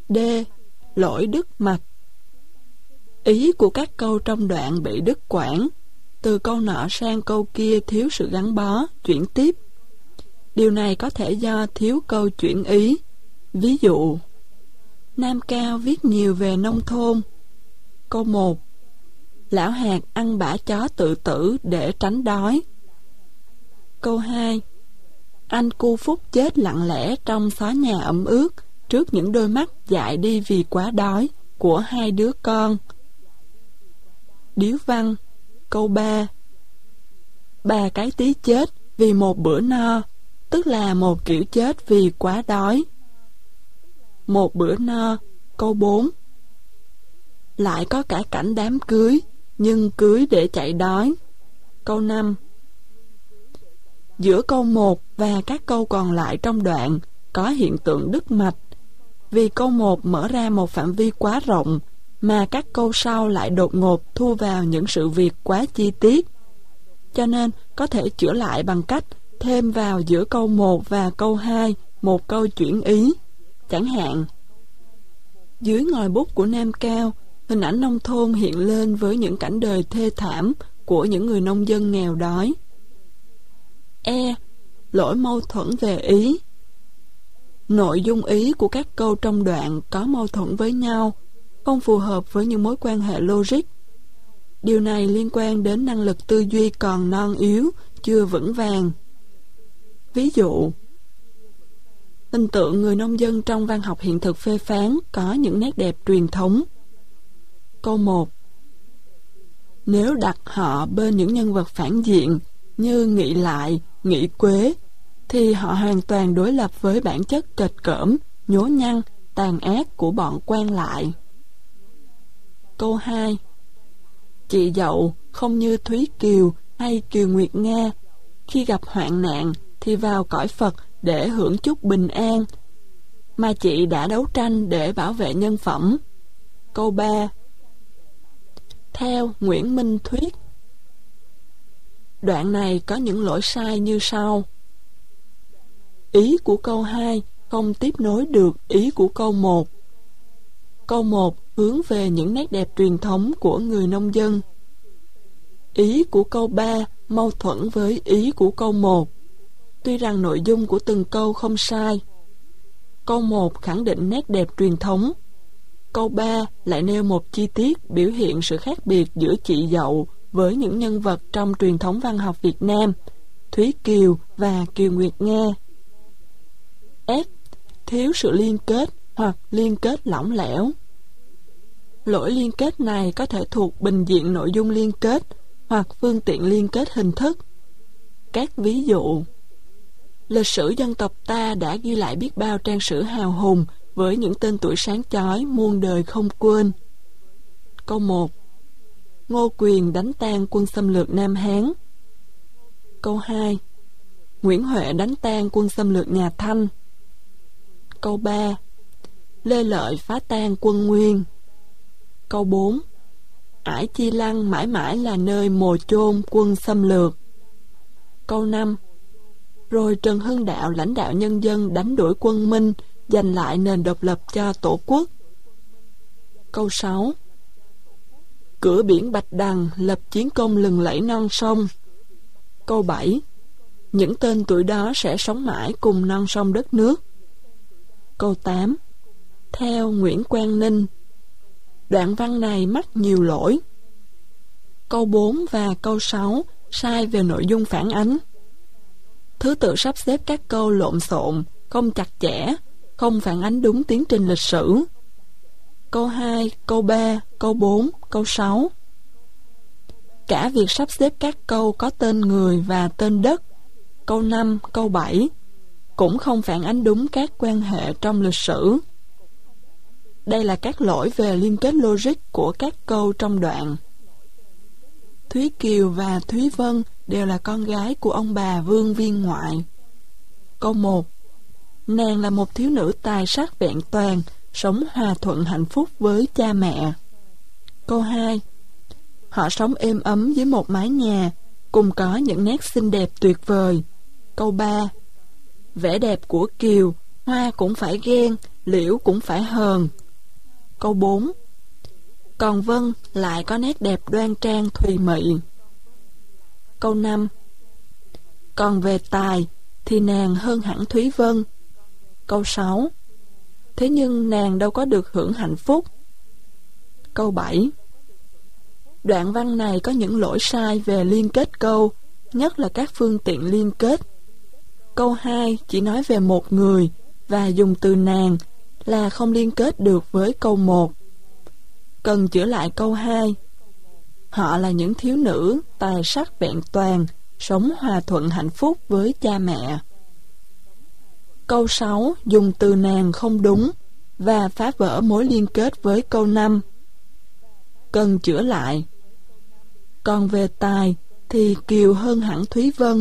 D. Lỗi đứt mạch. Ý của các câu trong đoạn bị đứt quãng, từ câu nọ sang câu kia thiếu sự gắn bó, chuyển tiếp. Điều này có thể do thiếu câu chuyển ý. Ví dụ, Nam Cao viết nhiều về nông thôn. Câu 1. Lão Hạt ăn bã chó tự tử để tránh đói. Câu 2. Anh Cu Phúc chết lặng lẽ trong xó nhà ẩm ướt trước những đôi mắt dại đi vì quá đói của hai đứa con. Điếu văn. Câu 3. Bà Cái Tí chết vì một bữa no, tức là một kiểu chết vì quá đói. Một bữa no. Câu 4. Lại có cả cảnh đám cưới, nhưng cưới để chạy đói. Câu 5. Giữa câu 1 và các câu còn lại trong đoạn có hiện tượng đứt mạch, vì câu 1 mở ra một phạm vi quá rộng, mà các câu sau lại đột ngột thu vào những sự việc quá chi tiết. Cho nên có thể chữa lại bằng cách thêm vào giữa câu 1 và câu 2 một câu chuyển ý. Chẳng hạn, dưới ngòi bút của Nam Cao, hình ảnh nông thôn hiện lên với những cảnh đời thê thảm của những người nông dân nghèo đói. E. Lỗi mâu thuẫn về ý. Nội dung ý của các câu trong đoạn có mâu thuẫn với nhau, không phù hợp với những mối quan hệ logic. Điều này liên quan đến năng lực tư duy còn non yếu, chưa vững vàng. Ví dụ, hình tượng người nông dân trong văn học hiện thực phê phán có những nét đẹp truyền thống. Câu 1. Nếu đặt họ bên những nhân vật phản diện như Nghị Lại, Nghị Quế, thì họ hoàn toàn đối lập với bản chất kệch cỡm, nhố nhăng, tàn ác của bọn quan lại. Câu 2. Chị Dậu không như Thúy Kiều hay Kiều Nguyệt Nga, khi gặp hoạn nạn thì vào cõi Phật để hưởng chút bình an, mà chị đã đấu tranh để bảo vệ nhân phẩm. Câu 3. Theo Nguyễn Minh Thuyết. Đoạn này có những lỗi sai như sau. Ý của câu 2 không tiếp nối được ý của câu 1. Câu 1 hướng về những nét đẹp truyền thống của người nông dân. Ý của câu 3 mâu thuẫn với ý của câu 1, tuy rằng nội dung của từng câu không sai. Câu 1 khẳng định nét đẹp truyền thống. Câu 3 lại nêu một chi tiết biểu hiện sự khác biệt giữa chị Dậu với những nhân vật trong truyền thống văn học Việt Nam, Thúy Kiều và Kiều Nguyệt Nga. F. Thiếu sự liên kết hoặc liên kết lỏng lẻo. Lỗi liên kết này có thể thuộc bình diện nội dung liên kết hoặc phương tiện liên kết hình thức. Các ví dụ: lịch sử dân tộc ta đã ghi lại biết bao trang sử hào hùng với những tên tuổi sáng chói muôn đời không quên. Câu 1. Ngô Quyền đánh tan quân xâm lược Nam Hán. Câu 2. Nguyễn Huệ đánh tan quân xâm lược nhà Thanh. Câu 3. Lê Lợi phá tan quân Nguyên. Câu 4. Ải Chi Lăng mãi mãi là nơi mồ chôn quân xâm lược. Câu 5. Rồi Trần Hưng Đạo lãnh đạo nhân dân đánh đuổi quân Minh, giành lại nền độc lập cho Tổ quốc. Câu 6. Cửa biển Bạch Đằng lập chiến công lừng lẫy non sông. Câu 7. Những tên tuổi đó sẽ sống mãi cùng non sông đất nước. Câu 8. Theo Nguyễn Quang Ninh. Đoạn văn này mắc nhiều lỗi. Câu 4 và câu 6 sai về nội dung phản ánh. Thứ tự sắp xếp các câu lộn xộn, không chặt chẽ, không phản ánh đúng tiến trình lịch sử. Câu 2, câu 3, câu 4, câu 6. Cả việc sắp xếp các câu có tên người và tên đất, câu 5, câu 7, cũng không phản ánh đúng các quan hệ trong lịch sử. Đây là các lỗi về liên kết logic của các câu trong đoạn. Thúy Kiều và Thúy Vân đều là con gái của ông bà Vương Viên Ngoại. Câu 1. Nàng là một thiếu nữ tài sắc vẹn toàn, sống hòa thuận hạnh phúc với cha mẹ. Câu 2. Họ sống êm ấm dưới một mái nhà, cùng có những nét xinh đẹp tuyệt vời. Câu 3. Vẻ đẹp của Kiều, hoa cũng phải ghen, liễu cũng phải hờn. Câu 4. Còn Vân lại có nét đẹp đoan trang thùy mị. Câu 5. Còn về tài thì nàng hơn hẳn Thúy Vân. Câu 6. Thế nhưng nàng đâu có được hưởng hạnh phúc. Câu 7. Đoạn văn này có những lỗi sai về liên kết câu, nhất là các phương tiện liên kết. Câu 2 chỉ nói về một người và dùng từ nàng là không liên kết được với câu 1. Cần chữa lại câu 2. Họ là những thiếu nữ tài sắc vẹn toàn, sống hòa thuận hạnh phúc với cha mẹ. Câu 6 dùng từ nàng không đúng và phá vỡ mối liên kết với câu 5. Cần chữa lại. Còn về tài thì Kiều hơn hẳn Thúy Vân.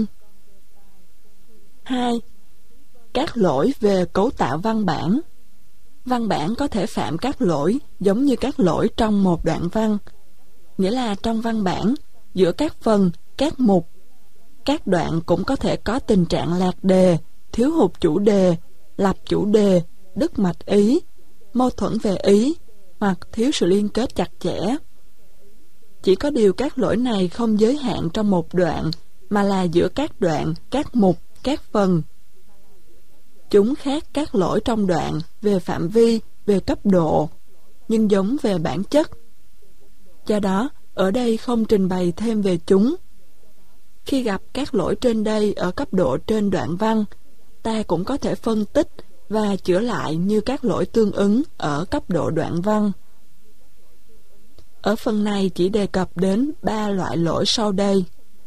2. Các lỗi về cấu tạo văn bản. Văn bản có thể phạm các lỗi giống như các lỗi trong một đoạn văn, nghĩa là trong văn bản, giữa các phần, các mục, các đoạn cũng có thể có tình trạng lạc đề, thiếu hụt chủ đề, lặp chủ đề, đứt mạch ý, mâu thuẫn về ý, hoặc thiếu sự liên kết chặt chẽ. Chỉ có điều các lỗi này không giới hạn trong một đoạn, mà là giữa các đoạn, các mục, các phần. Chúng khác các lỗi trong đoạn về phạm vi, về cấp độ, nhưng giống về bản chất. Do đó, ở đây không trình bày thêm về chúng. Khi gặp các lỗi trên đây ở cấp độ trên đoạn văn, ta cũng có thể phân tích và chữa lại như các lỗi tương ứng ở cấp độ đoạn văn. Ở phần này chỉ đề cập đến 3 loại lỗi sau đây.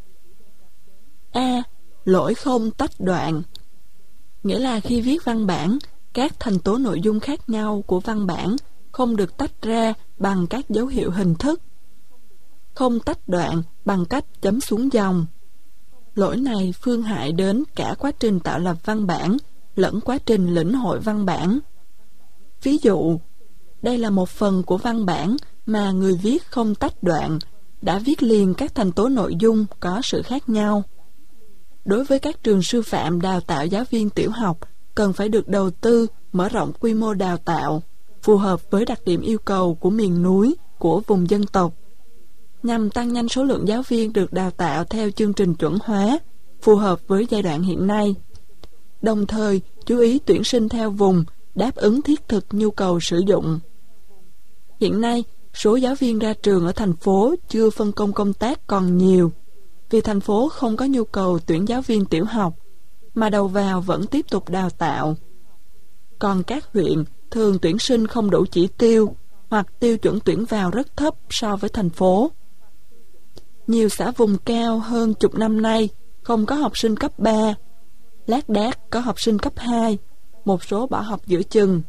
A. Lỗi không tách đoạn. Nghĩa là khi viết văn bản, các thành tố nội dung khác nhau của văn bản không được tách ra bằng các dấu hiệu hình thức. Không tách đoạn bằng cách chấm xuống dòng. Lỗi này phương hại đến cả quá trình tạo lập văn bản lẫn quá trình lĩnh hội văn bản. Ví dụ, đây là một phần của văn bản mà người viết không tách đoạn, đã viết liền các thành tố nội dung có sự khác nhau. Đối với các trường sư phạm đào tạo giáo viên tiểu học, cần phải được đầu tư, mở rộng quy mô đào tạo, phù hợp với đặc điểm yêu cầu của miền núi, của vùng dân tộc, nhằm tăng nhanh số lượng giáo viên được đào tạo theo chương trình chuẩn hóa, phù hợp với giai đoạn hiện nay. Đồng thời, chú ý tuyển sinh theo vùng, đáp ứng thiết thực nhu cầu sử dụng. Hiện nay, số giáo viên ra trường ở thành phố chưa phân công công tác còn nhiều, vì thành phố không có nhu cầu tuyển giáo viên tiểu học, mà đầu vào vẫn tiếp tục đào tạo. Còn các huyện thường tuyển sinh không đủ chỉ tiêu, hoặc tiêu chuẩn tuyển vào rất thấp so với thành phố. Nhiều xã vùng cao hơn chục năm nay không có học sinh cấp 3, lác đác có học sinh cấp 2, một số bỏ học giữa chừng.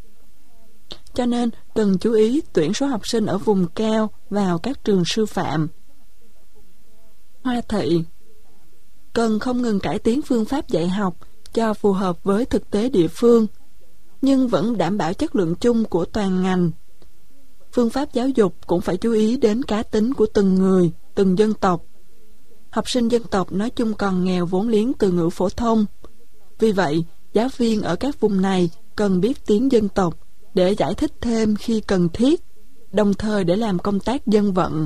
Cho nên cần chú ý tuyển số học sinh ở vùng cao vào các trường sư phạm. Hoa thị cần không ngừng cải tiến phương pháp dạy học cho phù hợp với thực tế địa phương, nhưng vẫn đảm bảo chất lượng chung của toàn ngành. Phương pháp giáo dục cũng phải chú ý đến cá tính của từng người, từng dân tộc. Học sinh dân tộc nói chung còn nghèo vốn liếng từ ngữ phổ thông. Vì vậy, giáo viên ở các vùng này cần biết tiếng dân tộc để giải thích thêm khi cần thiết, đồng thời để làm công tác dân vận.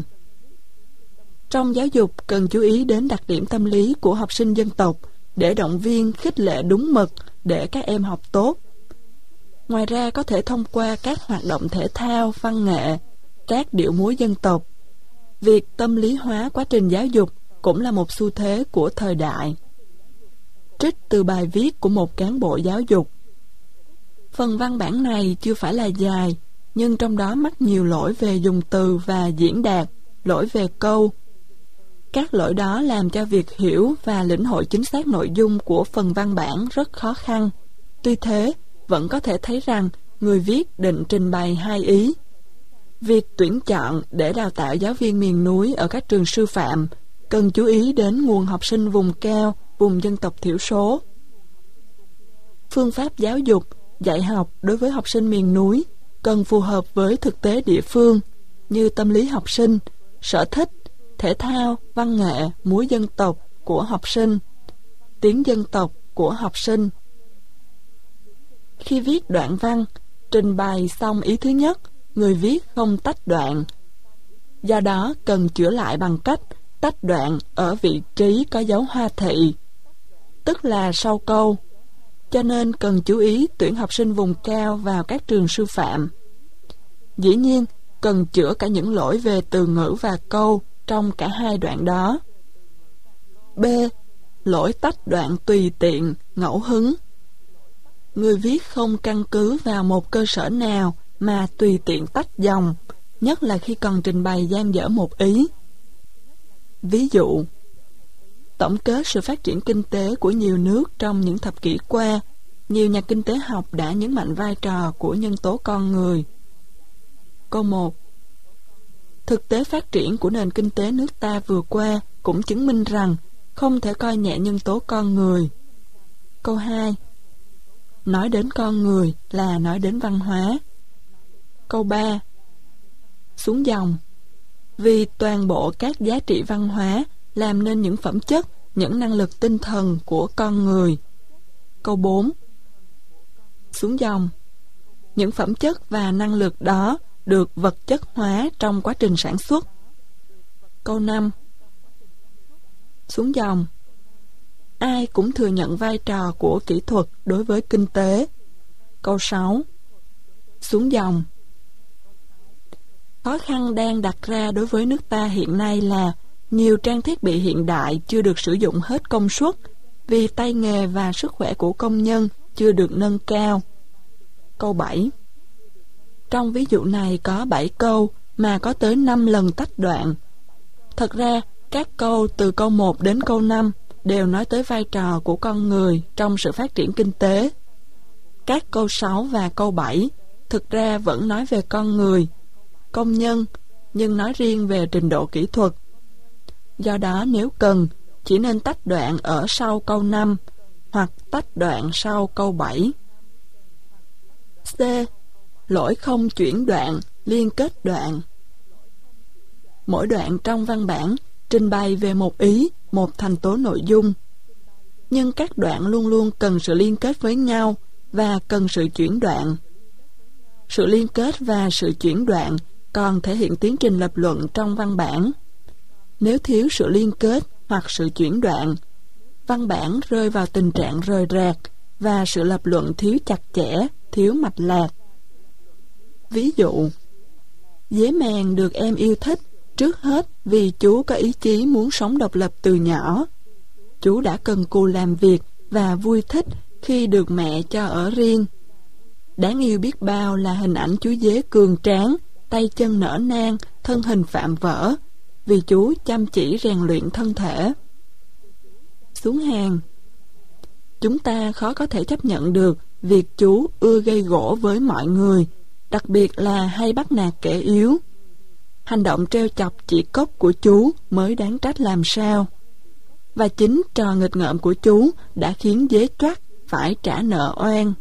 Trong giáo dục cần chú ý đến đặc điểm tâm lý của học sinh dân tộc để động viên, khích lệ đúng mực để các em học tốt. Ngoài ra có thể thông qua các hoạt động thể thao, văn nghệ, các điệu múa dân tộc. Việc tâm lý hóa quá trình giáo dục cũng là một xu thế của thời đại. Trích từ bài viết của một cán bộ giáo dục. Phần văn bản này chưa phải là dài, nhưng trong đó mắc nhiều lỗi về dùng từ và diễn đạt, lỗi về câu. Các lỗi đó làm cho việc hiểu và lĩnh hội chính xác nội dung của phần văn bản rất khó khăn. Tuy thế, vẫn có thể thấy rằng người viết định trình bày hai ý. Việc tuyển chọn để đào tạo giáo viên miền núi ở các trường sư phạm cần chú ý đến nguồn học sinh vùng cao, vùng dân tộc thiểu số. Phương pháp giáo dục, dạy học đối với học sinh miền núi cần phù hợp với thực tế địa phương như tâm lý học sinh, sở thích, thể thao, văn nghệ, múa dân tộc của học sinh, tiếng dân tộc của học sinh. Khi viết đoạn văn, trình bày xong ý thứ nhất, người viết không tách đoạn. Do đó cần chữa lại bằng cách tách đoạn ở vị trí có dấu hoa thị, tức là sau câu. Cho nên cần chú ý tuyển học sinh vùng cao vào các trường sư phạm. Dĩ nhiên, cần chữa cả những lỗi về từ ngữ và câu trong cả hai đoạn đó. B. Lỗi tách đoạn tùy tiện, ngẫu hứng. Người viết không căn cứ vào một cơ sở nào mà tùy tiện tách dòng, nhất là khi cần trình bày dang dở một ý. Ví dụ, tổng kết sự phát triển kinh tế của nhiều nước trong những thập kỷ qua, nhiều nhà kinh tế học đã nhấn mạnh vai trò của nhân tố con người. Câu 1. Thực tế phát triển của nền kinh tế nước ta vừa qua cũng chứng minh rằng không thể coi nhẹ nhân tố con người. Câu 2. Nói đến con người là nói đến văn hóa. Câu 3. Xuống dòng. Vì toàn bộ các giá trị văn hóa làm nên những phẩm chất, những năng lực tinh thần của con người. Câu 4. Xuống dòng. Những phẩm chất và năng lực đó được vật chất hóa trong quá trình sản xuất. Câu 5. Xuống dòng. Ai cũng thừa nhận vai trò của kỹ thuật đối với kinh tế. Câu 6. Xuống dòng. Khó khăn đang đặt ra đối với nước ta hiện nay là nhiều trang thiết bị hiện đại chưa được sử dụng hết công suất vì tay nghề và sức khỏe của công nhân chưa được nâng cao. Câu 7. Trong ví dụ này có 7 câu mà có tới 5 lần tách đoạn. Thật ra, các câu từ câu 1 đến câu 5 đều nói tới vai trò của con người trong sự phát triển kinh tế. Các câu 6 và câu 7 thực ra vẫn nói về con người, công nhân, nhưng nói riêng về trình độ kỹ thuật. Do đó nếu cần, chỉ nên tách đoạn ở sau câu 5 hoặc tách đoạn sau câu 7. C. Lỗi không chuyển đoạn, liên kết đoạn. Mỗi đoạn trong văn bản trình bày về một ý, một thành tố nội dung. Nhưng các đoạn luôn luôn cần sự liên kết với nhau và cần sự chuyển đoạn. Sự liên kết và sự chuyển đoạn còn thể hiện tiến trình lập luận trong văn bản. Nếu thiếu sự liên kết hoặc sự chuyển đoạn, văn bản rơi vào tình trạng rời rạc và sự lập luận thiếu chặt chẽ, thiếu mạch lạc. Ví dụ, Dế Mèn được em yêu thích trước hết vì chú có ý chí muốn sống độc lập từ nhỏ. Chú đã cần cù làm việc và vui thích khi được mẹ cho ở riêng. Đáng yêu biết bao là hình ảnh chú dế cường tráng, tay chân nở nang, thân hình vạm vỡ, vì chú chăm chỉ rèn luyện thân thể. Xuống hàng. Chúng ta khó có thể chấp nhận được việc chú ưa gây gổ với mọi người, đặc biệt là hay bắt nạt kẻ yếu. Hành động trêu chọc chỉ cốc của chú mới đáng trách làm sao. Và chính trò nghịch ngợm của chú đã khiến dế Troắt phải trả nợ oan.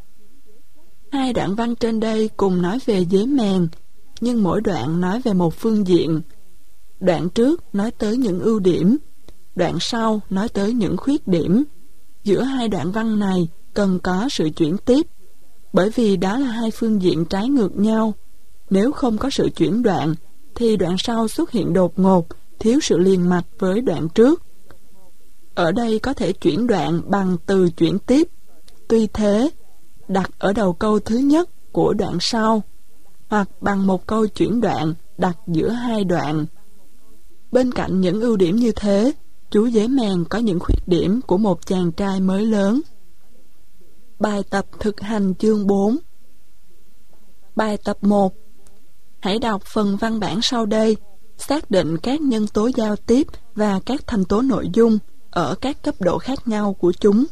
Hai đoạn văn trên đây cùng nói về dế mèn, nhưng mỗi đoạn nói về một phương diện. Đoạn trước nói tới những ưu điểm, đoạn sau nói tới những khuyết điểm. Giữa hai đoạn văn này cần có sự chuyển tiếp, bởi vì đó là hai phương diện trái ngược nhau. Nếu không có sự chuyển đoạn, thì đoạn sau xuất hiện đột ngột, thiếu sự liền mạch với đoạn trước. Ở đây có thể chuyển đoạn bằng từ chuyển tiếp, tuy thế, đặt ở đầu câu thứ nhất của đoạn sau, hoặc bằng một câu chuyển đoạn đặt giữa hai đoạn. Bên cạnh những ưu điểm như thế, chú dế mèn có những khuyết điểm của một chàng trai mới lớn. Bài tập thực hành chương 4. Bài tập 1. Hãy đọc phần văn bản sau đây, xác định các nhân tố giao tiếp và các thành tố nội dung ở các cấp độ khác nhau của chúng.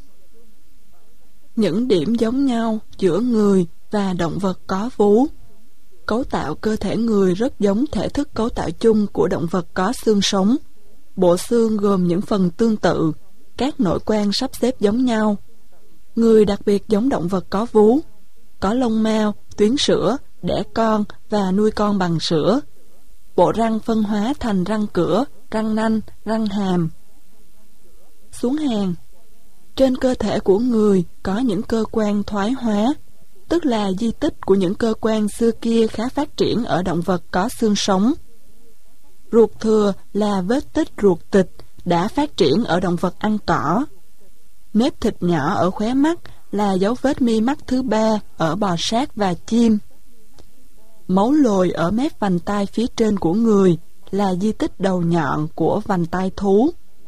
Những điểm giống nhau giữa người và động vật có vú. Cấu tạo cơ thể người rất giống thể thức cấu tạo chung của động vật có xương sống. Bộ xương gồm những phần tương tự, các nội quan sắp xếp giống nhau. Người đặc biệt giống động vật có vú, có lông mao, tuyến sữa, đẻ con và nuôi con bằng sữa. Bộ răng phân hóa thành răng cửa, răng nanh, răng hàm. Xuống hàng. Trên cơ thể của người có những cơ quan thoái hóa, tức là di tích của những cơ quan xưa kia khá phát triển ở động vật có xương sống. Ruột thừa là vết tích ruột thịt đã phát triển ở động vật ăn cỏ. Nếp thịt nhỏ ở khóe mắt là dấu vết mi mắt thứ ba ở bò sát và chim. Máu lồi ở mép vành tai phía trên của người là di tích đầu nhọn của vành tai thú.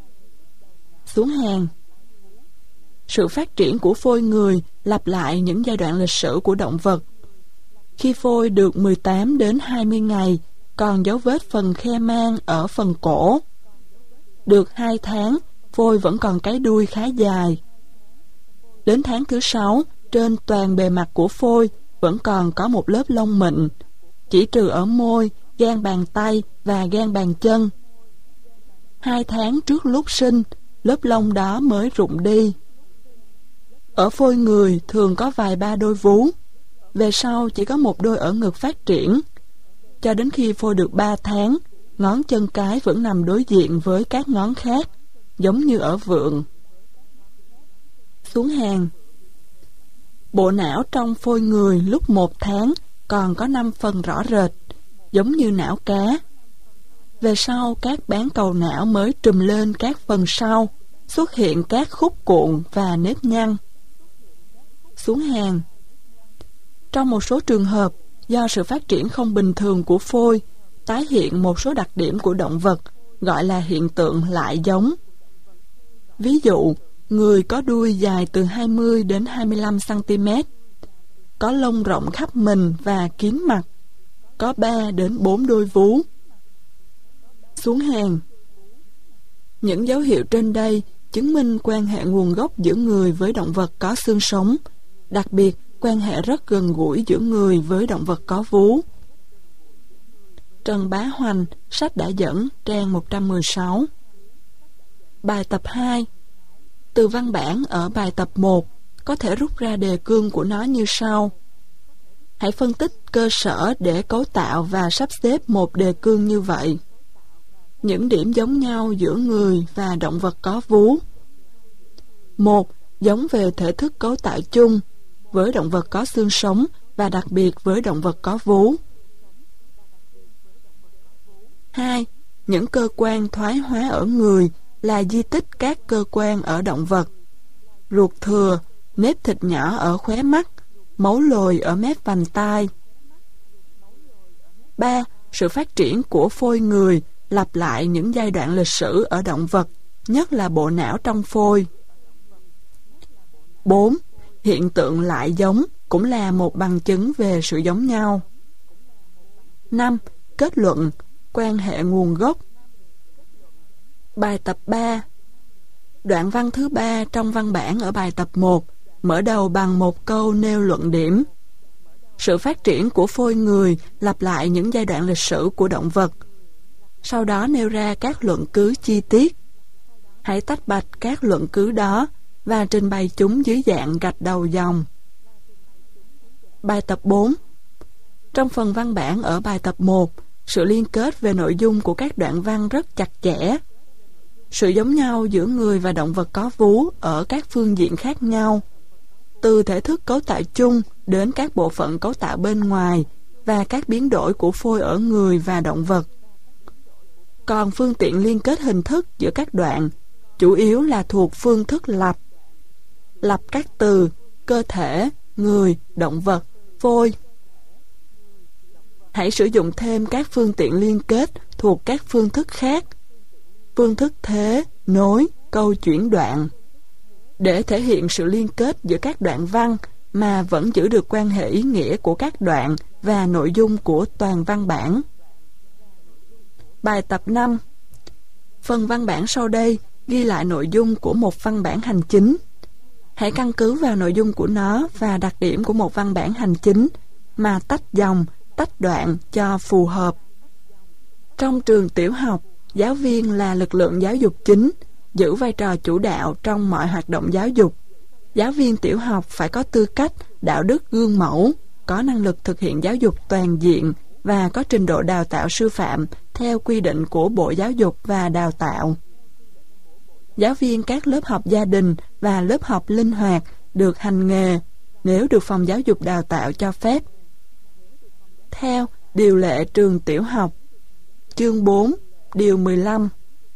Xuống hàng. Sự phát triển của phôi người lặp lại những giai đoạn lịch sử của động vật. Khi phôi được 18 đến 20 ngày, còn dấu vết phần khe mang ở phần cổ. Được 2 tháng, phôi vẫn còn cái đuôi khá dài. Đến tháng thứ 6, trên toàn bề mặt của phôi vẫn còn có một lớp lông mịn, chỉ trừ ở môi, gan bàn tay và gan bàn chân. 2 tháng trước lúc sinh, lớp lông đó mới rụng đi. Ở phôi người thường có vài ba đôi vú, về sau chỉ có một đôi ở ngực phát triển. Cho đến khi phôi được 3 tháng, ngón chân cái vẫn nằm đối diện với các ngón khác, giống như ở vượn. Xuống hàng. Bộ não trong phôi người lúc 1 tháng còn có 5 phần rõ rệt, giống như não cá. Về sau, các bán cầu não mới trùm lên các phần sau, xuất hiện các khúc cuộn và nếp nhăn. Xuống hàng. Trong một số trường hợp, do sự phát triển không bình thường của phôi, tái hiện một số đặc điểm của động vật, gọi là hiện tượng lại giống. Ví dụ, người có đuôi dài từ 20 đến 25 cm, có lông rộng khắp mình và kín mặt, có 3 đến 4 đôi vú. Xuống hàng. Những dấu hiệu trên đây chứng minh quan hệ nguồn gốc giữa người với động vật có xương sống, đặc biệt quan hệ rất gần gũi giữa người với động vật có vú. Trần Bá Hoành, sách đã dẫn, trang 116. Bài tập 2. Từ văn bản ở bài tập 1 có thể rút ra đề cương của nó như sau. Hãy phân tích cơ sở để cấu tạo và sắp xếp một đề cương như vậy. Những điểm giống nhau giữa người và động vật có vú. 1. Giống về thể thức cấu tạo chung với động vật có xương sống và đặc biệt với động vật có vú. 2. Những cơ quan thoái hóa ở người là di tích các cơ quan ở động vật. Ruột thừa, nếp thịt nhỏ ở khóe mắt, máu lồi ở mép vành tai. 3. Sự phát triển của phôi người lặp lại những giai đoạn lịch sử ở động vật, nhất là bộ não trong phôi. 4. Hiện tượng lại giống cũng là một bằng chứng về sự giống nhau. 5. Kết luận, quan hệ nguồn gốc. Bài tập 3. Đoạn văn thứ 3 trong văn bản ở bài tập 1 mở đầu bằng một câu nêu luận điểm. Sự phát triển của phôi người lặp lại những giai đoạn lịch sử của động vật. Sau đó nêu ra các luận cứ chi tiết. Hãy tách bạch các luận cứ đó và trình bày chúng dưới dạng gạch đầu dòng. Bài tập 4. Trong phần văn bản ở bài tập 1, sự liên kết về nội dung của các đoạn văn rất chặt chẽ. Sự giống nhau giữa người và động vật có vú ở các phương diện khác nhau, từ thể thức cấu tạo chung đến các bộ phận cấu tạo bên ngoài và các biến đổi của phôi ở người và động vật. Còn phương tiện liên kết hình thức giữa các đoạn chủ yếu là thuộc phương thức lặp. Lặp các từ cơ thể, người, động vật, phôi. Hãy sử dụng thêm các phương tiện liên kết thuộc các phương thức khác, phương thức thế, nối, câu chuyển đoạn, để thể hiện sự liên kết giữa các đoạn văn mà vẫn giữ được quan hệ ý nghĩa của các đoạn và nội dung của toàn văn bản. Bài tập 5. Phần văn bản sau đây ghi lại nội dung của một văn bản hành chính. Hãy căn cứ vào nội dung của nó và đặc điểm của một văn bản hành chính mà tách dòng, tách đoạn cho phù hợp. Trong trường tiểu học, giáo viên là lực lượng giáo dục chính, giữ vai trò chủ đạo trong mọi hoạt động giáo dục. Giáo viên tiểu học phải có tư cách, đạo đức gương mẫu, có năng lực thực hiện giáo dục toàn diện và có trình độ đào tạo sư phạm theo quy định của Bộ Giáo dục và Đào tạo. giáo viên các lớp học gia đình và lớp học linh hoạt được hành nghề nếu được phòng giáo dục đào tạo cho phép. Theo điều lệ trường tiểu học. Chương 4, điều 15.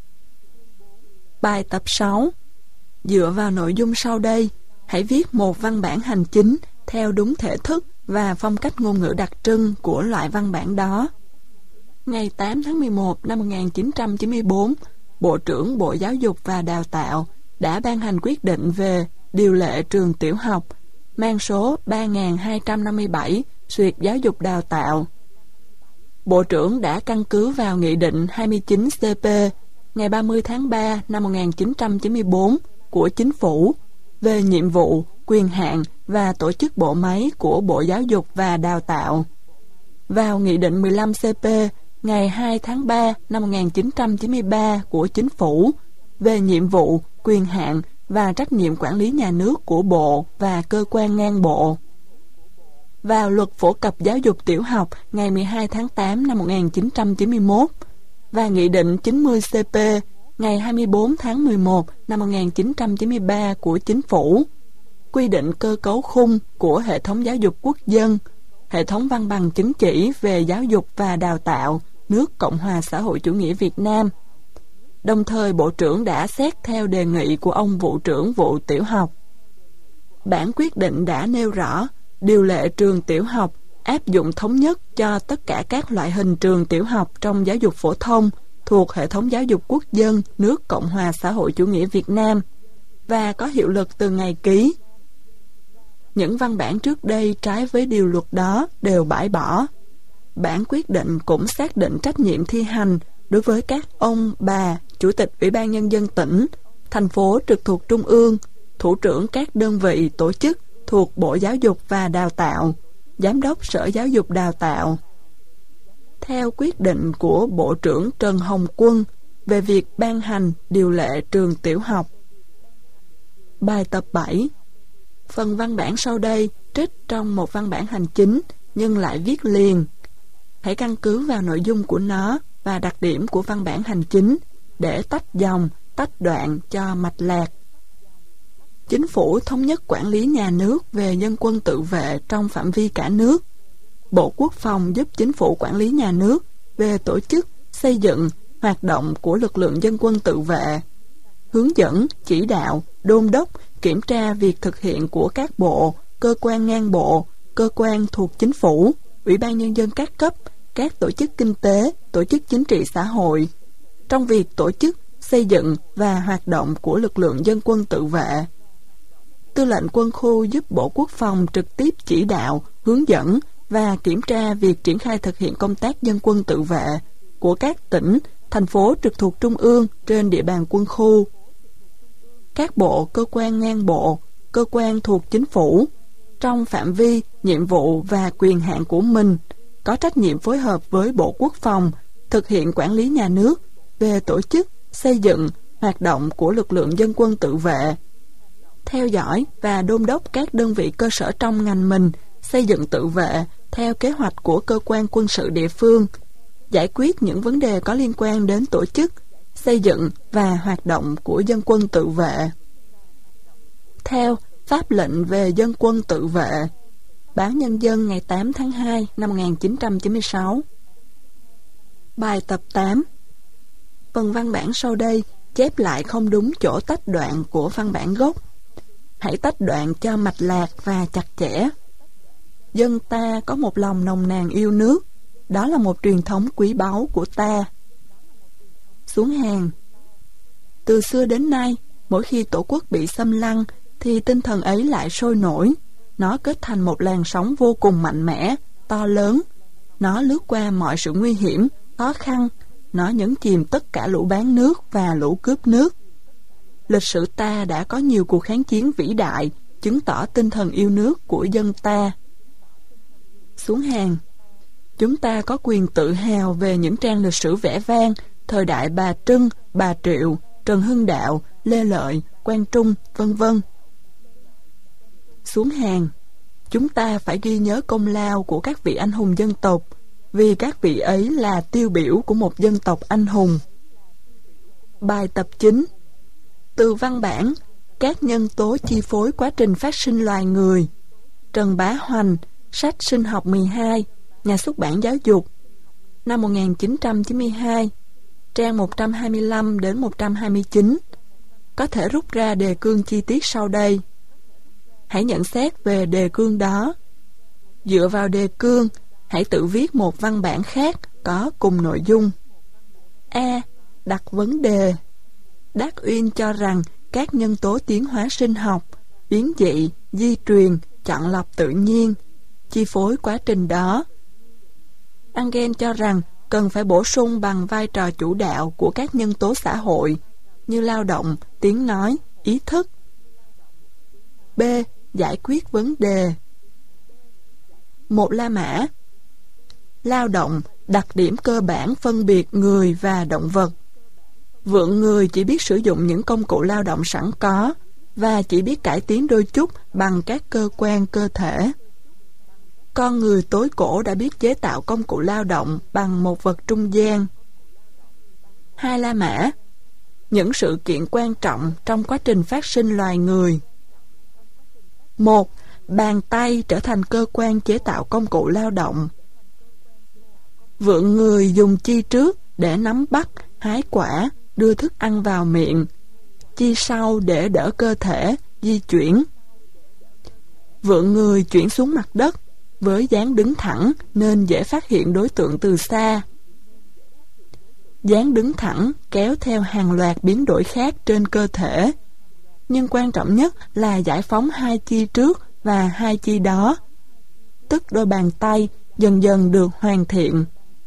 Bài tập 6. Dựa vào nội dung sau đây, hãy viết một văn bản hành chính theo đúng thể thức và phong cách ngôn ngữ đặc trưng của loại văn bản đó. Ngày 8 tháng 11 năm 1994, Bộ trưởng Bộ Giáo dục và Đào tạo đã ban hành quyết định về điều lệ trường tiểu học mang số 3257 Xuyệt Giáo dục Đào tạo. Bộ trưởng đã căn cứ vào Nghị định 29 CP ngày 30 tháng 3 năm 1994 của Chính phủ về nhiệm vụ, quyền hạn và tổ chức bộ máy của Bộ Giáo dục và Đào tạo, vào Nghị định 15 CP ngày 2 tháng 3 năm 1993 của Chính phủ về nhiệm vụ, quyền hạn và trách nhiệm quản lý nhà nước của Bộ và cơ quan ngang bộ, vào Luật Phổ cập Giáo dục Tiểu học ngày 12 tháng 8 năm 1991 và Nghị định 90 CP ngày 24 tháng 11 năm 1993 của Chính phủ, quy định cơ cấu khung của hệ thống giáo dục quốc dân, hệ thống văn bằng chứng chỉ về giáo dục và đào tạo nước Cộng hòa xã hội chủ nghĩa Việt Nam. Đồng thời Bộ trưởng đã xét theo đề nghị của ông Vụ trưởng Vụ Tiểu học. Bản quyết định đã nêu rõ điều lệ trường tiểu học áp dụng thống nhất cho tất cả các loại hình trường tiểu học trong giáo dục phổ thông thuộc hệ thống giáo dục quốc dân nước Cộng hòa xã hội chủ nghĩa Việt Nam và có hiệu lực từ ngày ký. Những văn bản trước đây trái với điều luật đó đều bãi bỏ. Bản quyết định cũng xác định trách nhiệm thi hành đối với các ông, bà, Chủ tịch Ủy ban Nhân dân tỉnh, thành phố trực thuộc Trung ương, thủ trưởng các đơn vị tổ chức thuộc Bộ Giáo dục và Đào tạo, Giám đốc Sở Giáo dục Đào tạo. Theo quyết định của Bộ trưởng Trần Hồng Quân về việc ban hành điều lệ trường tiểu học. Bài tập 7. Phần văn bản sau đây trích trong một văn bản hành chính nhưng lại viết liền. Hãy căn cứ vào nội dung của nó và đặc điểm của văn bản hành chính để tách dòng, tách đoạn cho mạch lạc. Chính phủ thống nhất quản lý nhà nước về dân quân tự vệ trong phạm vi cả nước. Bộ Quốc phòng giúp chính phủ quản lý nhà nước về tổ chức, xây dựng, hoạt động của lực lượng dân quân tự vệ, hướng dẫn, chỉ đạo, đôn đốc, kiểm tra việc thực hiện của các bộ, cơ quan ngang bộ, cơ quan thuộc chính phủ, Ủy ban Nhân dân các cấp, các tổ chức kinh tế, tổ chức chính trị xã hội, trong việc tổ chức, xây dựng và hoạt động của lực lượng dân quân tự vệ. Tư lệnh quân khu giúp Bộ Quốc phòng trực tiếp chỉ đạo, hướng dẫn và kiểm tra việc triển khai thực hiện công tác dân quân tự vệ của các tỉnh, thành phố trực thuộc Trung ương trên địa bàn quân khu. Các bộ, cơ quan ngang bộ, cơ quan thuộc chính phủ, trong phạm vi, nhiệm vụ và quyền hạn của mình, có trách nhiệm phối hợp với Bộ Quốc phòng thực hiện quản lý nhà nước về tổ chức, xây dựng, hoạt động của lực lượng dân quân tự vệ, theo dõi và đôn đốc các đơn vị cơ sở trong ngành mình xây dựng tự vệ theo kế hoạch của cơ quan quân sự địa phương, giải quyết những vấn đề có liên quan đến tổ chức, xây dựng và hoạt động của dân quân tự vệ. Theo Pháp lệnh về dân quân tự vệ, Báo Nhân dân ngày 8 tháng 2 năm 1996. Bài tập 8. Phần văn bản sau đây chép lại không đúng chỗ tách đoạn của văn bản gốc. Hãy tách đoạn cho mạch lạc và chặt chẽ. Dân ta có một lòng nồng nàn yêu nước, đó là một truyền thống quý báu của ta. Xuống hàng. Từ xưa đến nay, mỗi khi Tổ quốc bị xâm lăng, thì tinh thần ấy lại sôi nổi. Nó kết thành một làn sóng vô cùng mạnh mẽ, to lớn. Nó lướt qua mọi sự nguy hiểm, khó khăn. Nó nhấn chìm tất cả lũ bán nước và lũ cướp nước. Lịch sử ta đã có nhiều cuộc kháng chiến vĩ đại, chứng tỏ tinh thần yêu nước của dân ta. Xuống hàng. Chúng ta có quyền tự hào về những trang lịch sử vẻ vang thời đại bà Trưng, bà Triệu, Trần Hưng Đạo, Lê Lợi, Quang Trung, vân vân. Xuống hàng. Chúng ta phải ghi nhớ công lao của các vị anh hùng dân tộc, vì các vị ấy là tiêu biểu của một dân tộc anh hùng. Bài tập 9. Từ văn bản, các nhân tố chi phối quá trình phát sinh loài người. Trần Bá Hoành, sách Sinh học 12, Nhà xuất bản Giáo dục, năm 1992, trang 125 đến 129. Có thể rút ra đề cương chi tiết sau đây. Hãy nhận xét về đề cương đó. Dựa vào đề cương, hãy tự viết một văn bản khác có cùng nội dung. A. Đặt vấn đề. Đắc Uyên cho rằng các nhân tố tiến hóa sinh học, biến dị, di truyền, chọn lọc tự nhiên chi phối quá trình đó. Engel cho rằng cần phải bổ sung bằng vai trò chủ đạo của các nhân tố xã hội như lao động, tiếng nói, ý thức. B. Giải quyết vấn đề. Một La Mã. Lao động, đặc điểm cơ bản phân biệt người và động vật. Vượn người chỉ biết sử dụng những công cụ lao động sẵn có và chỉ biết cải tiến đôi chút bằng các cơ quan cơ thể. Con người tối cổ đã biết chế tạo công cụ lao động bằng một vật trung gian. Hai La Mã. Những sự kiện quan trọng trong quá trình phát sinh loài người. 1. Bàn tay trở thành cơ quan chế tạo công cụ lao động. Vượn người dùng chi trước để nắm bắt, hái quả, đưa thức ăn vào miệng, chi sau để đỡ cơ thể, di chuyển. Vượn người chuyển xuống mặt đất, với dáng đứng thẳng nên dễ phát hiện đối tượng từ xa. Dáng đứng thẳng kéo theo hàng loạt biến đổi khác trên cơ thể, nhưng quan trọng nhất là giải phóng hai chi trước và hai chi đó, tức đôi bàn tay dần dần được hoàn thiện.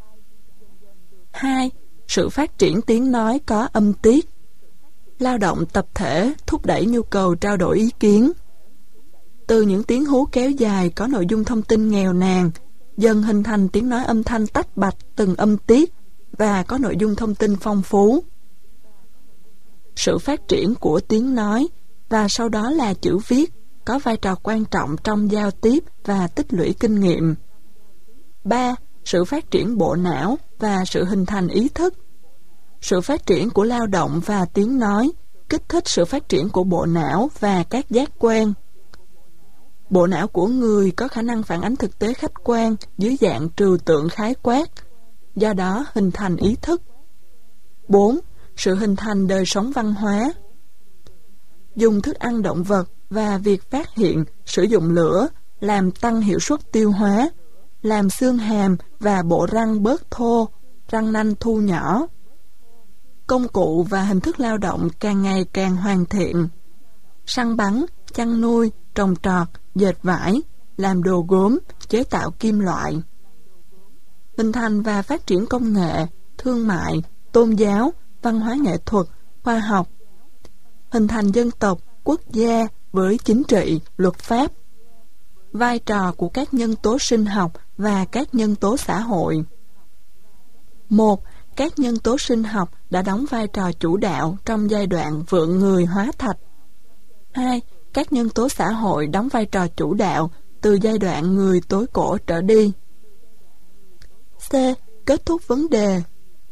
2. Sự phát triển tiếng nói có âm tiết. Lao động tập thể thúc đẩy nhu cầu trao đổi ý kiến. Từ những tiếng hú kéo dài có nội dung thông tin nghèo nàn, dần hình thành tiếng nói âm thanh tách bạch từng âm tiết và có nội dung thông tin phong phú. Sự phát triển của tiếng nói và sau đó là chữ viết có vai trò quan trọng trong giao tiếp và tích lũy kinh nghiệm. 3. Sự phát triển bộ não và sự hình thành ý thức. Sự phát triển của lao động và tiếng nói kích thích sự phát triển của bộ não và các giác quan. Bộ não của người có khả năng phản ánh thực tế khách quan dưới dạng trừu tượng khái quát, do đó hình thành ý thức. 4. Sự hình thành đời sống văn hóa. Dùng thức ăn động vật và việc phát hiện, sử dụng lửa làm tăng hiệu suất tiêu hóa, làm xương hàm và bộ răng bớt thô, răng nanh thu nhỏ. Công cụ và hình thức lao động càng ngày càng hoàn thiện. Săn bắn, chăn nuôi, trồng trọt, dệt vải, làm đồ gốm, chế tạo kim loại. Hình thành và phát triển công nghệ, thương mại, tôn giáo, văn hóa nghệ thuật, khoa học. Hình thành dân tộc, quốc gia với chính trị, luật pháp. Vai trò của các nhân tố sinh học và các nhân tố xã hội. 1. Các nhân tố sinh học đã đóng vai trò chủ đạo trong giai đoạn vượn người hóa thạch. 2. Các nhân tố xã hội đóng vai trò chủ đạo từ giai đoạn người tối cổ trở đi. C. Kết thúc vấn đề.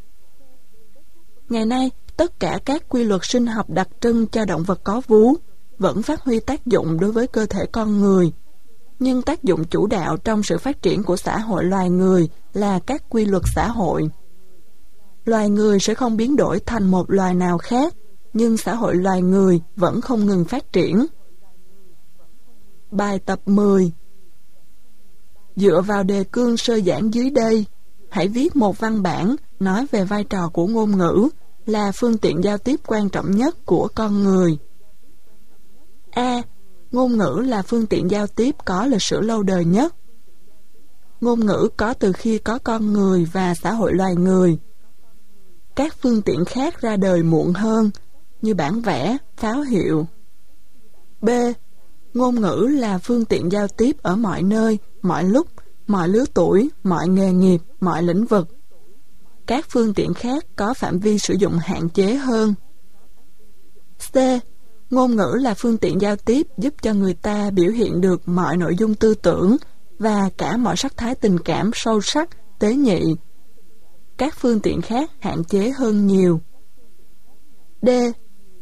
Ngày nay, tất cả các quy luật sinh học đặc trưng cho động vật có vú vẫn phát huy tác dụng đối với cơ thể con người, nhưng tác dụng chủ đạo trong sự phát triển của xã hội loài người là các quy luật xã hội. Loài người sẽ không biến đổi thành một loài nào khác, nhưng xã hội loài người vẫn không ngừng phát triển. Bài tập 10. Dựa vào đề cương sơ giản dưới đây, hãy viết một văn bản nói về vai trò của ngôn ngữ là phương tiện giao tiếp quan trọng nhất của con người. A. Ngôn ngữ là phương tiện giao tiếp có lịch sử lâu đời nhất. Ngôn ngữ có từ khi có con người và xã hội loài người. Các phương tiện khác ra đời muộn hơn, như bản vẽ, pháo hiệu. B. Ngôn ngữ là phương tiện giao tiếp ở mọi nơi, mọi lúc, mọi lứa tuổi, mọi nghề nghiệp, mọi lĩnh vực. Các phương tiện khác có phạm vi sử dụng hạn chế hơn. C. Ngôn ngữ là phương tiện giao tiếp giúp cho người ta biểu hiện được mọi nội dung tư tưởng và cả mọi sắc thái tình cảm sâu sắc, tế nhị. Các phương tiện khác hạn chế hơn nhiều. D.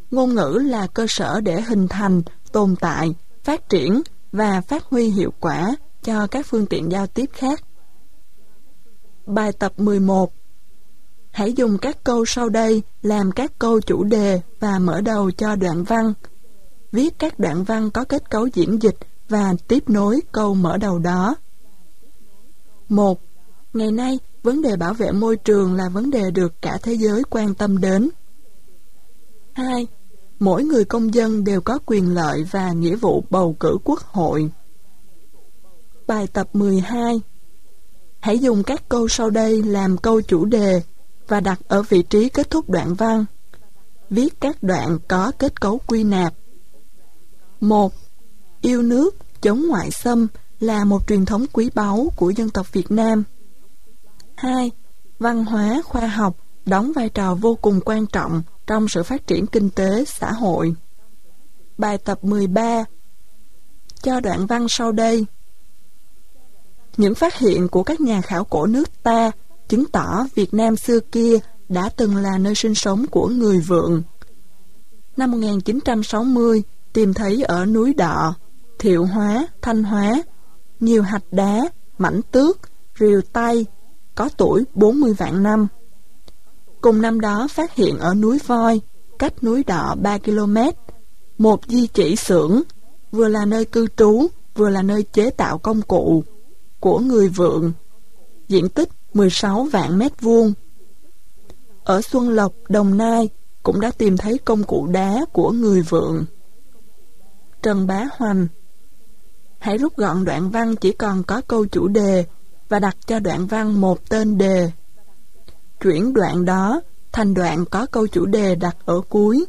Ngôn ngữ là cơ sở để hình thành, tồn tại, phát triển và phát huy hiệu quả cho các phương tiện giao tiếp khác. Bài tập 11. Hãy dùng các câu sau đây làm các câu chủ đề và mở đầu cho đoạn văn. Viết các đoạn văn có kết cấu diễn dịch và tiếp nối câu mở đầu đó. 1. Ngày nay, vấn đề bảo vệ môi trường là vấn đề được cả thế giới quan tâm đến. 2. Mỗi người công dân đều có quyền lợi và nghĩa vụ bầu cử quốc hội. Bài tập 12. Hãy dùng các câu sau đây làm câu chủ đề và đặt ở vị trí kết thúc đoạn văn. Viết các đoạn có kết cấu quy nạp. 1. Yêu nước, chống ngoại xâm là một truyền thống quý báu của dân tộc Việt Nam. 2. Văn hóa, khoa học đóng vai trò vô cùng quan trọng trong sự phát triển kinh tế, xã hội. Bài tập 13. Cho đoạn văn sau đây. Những phát hiện của các nhà khảo cổ nước ta chứng tỏ Việt Nam xưa kia đã từng là nơi sinh sống của người Vượng. Năm 1960, tìm thấy ở núi Đọ, Thiệu Hóa, Thanh Hóa, nhiều hạch đá, mảnh tước, rìu tay, có tuổi 40 vạn năm. Cùng năm đó phát hiện ở núi Voi, cách núi Đọ 3 km, một di chỉ xưởng, vừa là nơi cư trú, vừa là nơi chế tạo công cụ, của người Vượng, diện tích 16 vạn mét vuông. Ở Xuân Lộc, Đồng Nai cũng đã tìm thấy công cụ đá của người Vượng. Trần Bá Hoành. Hãy rút gọn đoạn văn chỉ còn có câu chủ đề và đặt cho đoạn văn một tên đề. Chuyển đoạn đó thành đoạn có câu chủ đề đặt ở cuối.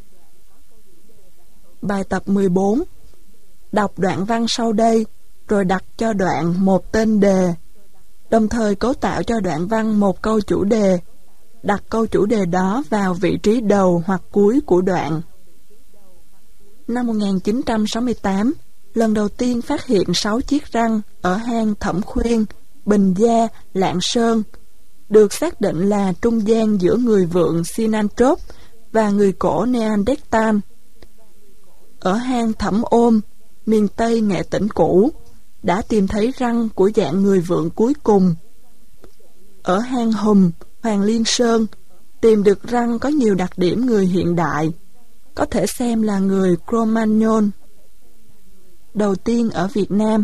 Bài tập 14. Đọc đoạn văn sau đây rồi đặt cho đoạn một tên đề, đồng thời cấu tạo cho đoạn văn một câu chủ đề, đặt câu chủ đề đó vào vị trí đầu hoặc cuối của đoạn. Năm 1968, lần đầu tiên phát hiện 6 chiếc răng ở hang Thẩm Khuyên, Bình Gia, Lạng Sơn, được xác định là trung gian giữa người Vượng Sinantrop và người cổ Neanderthal. Ở hang Thẩm Ôm, miền Tây Nghệ Tĩnh cũ, đã tìm thấy răng của dạng người Vượng cuối cùng. Ở hang Hùm, Hoàng Liên Sơn, tìm được răng có nhiều đặc điểm người hiện đại, có thể xem là người Cro-Magnon. Đầu tiên ở Việt Nam.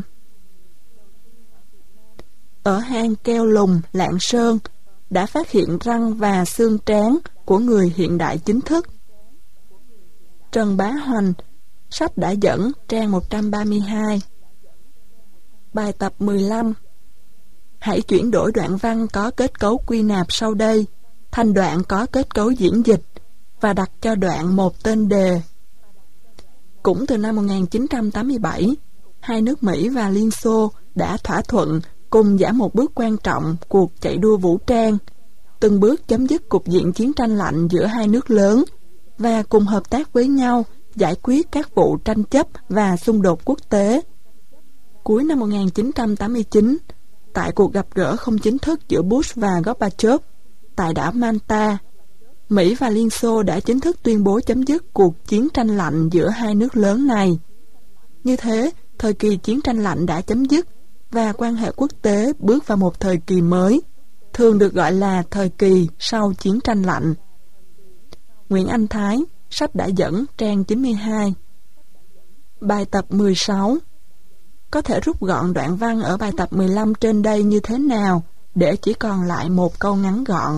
Ở hang Keo Lùng, Lạng Sơn, đã phát hiện răng và xương trán của người hiện đại chính thức. Trần Bá Hoành, sách đã dẫn, trang 132. Bài tập 15. Hãy chuyển đổi đoạn văn có kết cấu quy nạp sau đây thành đoạn có kết cấu diễn dịch và đặt cho đoạn một tên đề. Cũng từ năm 1987, hai nước Mỹ và Liên Xô đã thỏa thuận cùng giảm một bước quan trọng cuộc chạy đua vũ trang, từng bước chấm dứt cục diện chiến tranh lạnh giữa hai nước lớn và cùng hợp tác với nhau giải quyết các vụ tranh chấp và xung đột quốc tế. Cuối năm 1989, tại cuộc gặp gỡ không chính thức giữa Bush và Gorbachev tại đảo Malta, Mỹ và Liên Xô đã chính thức tuyên bố chấm dứt cuộc chiến tranh lạnh giữa hai nước lớn này. Như thế, thời kỳ chiến tranh lạnh đã chấm dứt và quan hệ quốc tế bước vào một thời kỳ mới, thường được gọi là thời kỳ sau chiến tranh lạnh. Nguyễn Anh Thái, sách đã dẫn, trang 92. Bài tập 16. Có thể rút gọn đoạn văn ở bài tập 15 trên đây như thế nào để chỉ còn lại một câu ngắn gọn.